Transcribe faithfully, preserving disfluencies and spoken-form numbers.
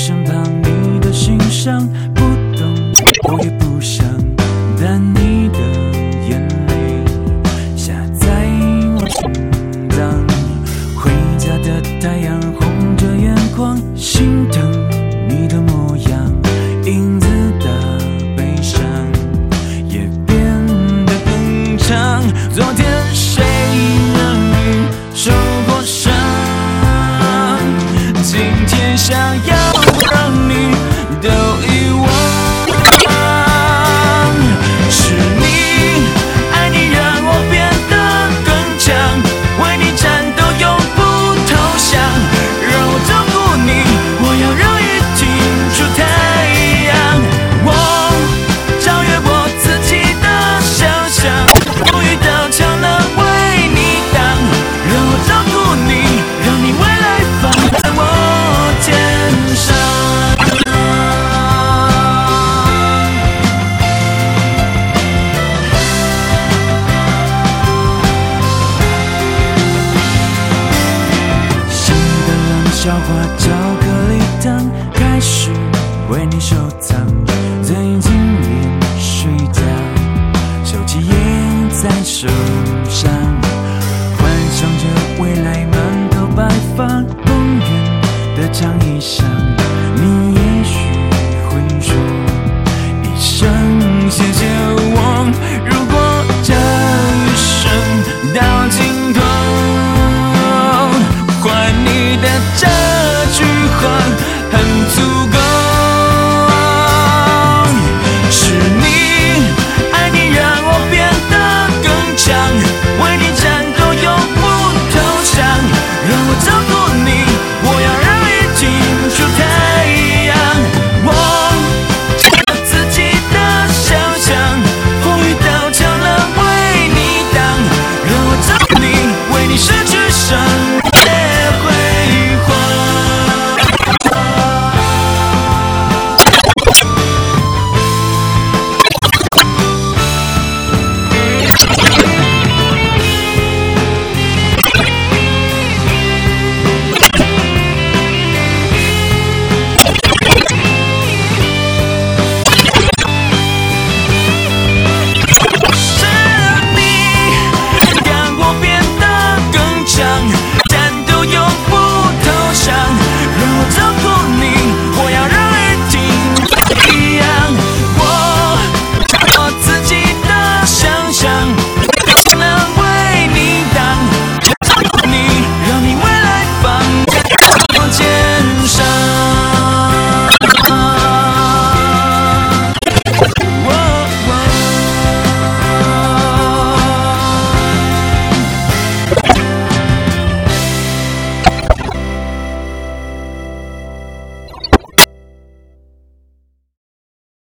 身旁，你的心上，不懂我也不想，但你的眼泪下在我心脏，回家的太阳红着眼眶，心疼你的模样，影子的悲伤也变得更长。昨天谁让你受过伤，今天想要让你都遗忘。是你爱你让我变得更强，为你战斗永不投降，让我照顾你，我要让雨停出太阳。我超越我自己的想象，风雨刀枪能为你挡，让我照顾你，让你未来放在我肩上。新的冷笑话巧克力糖，开始为你收藏，最近连睡觉，手机也在手上，幻想着未来满头白发，公园的长椅上，你也许会说一声谢谢我。如果这一生到尽头，换你的这句话很足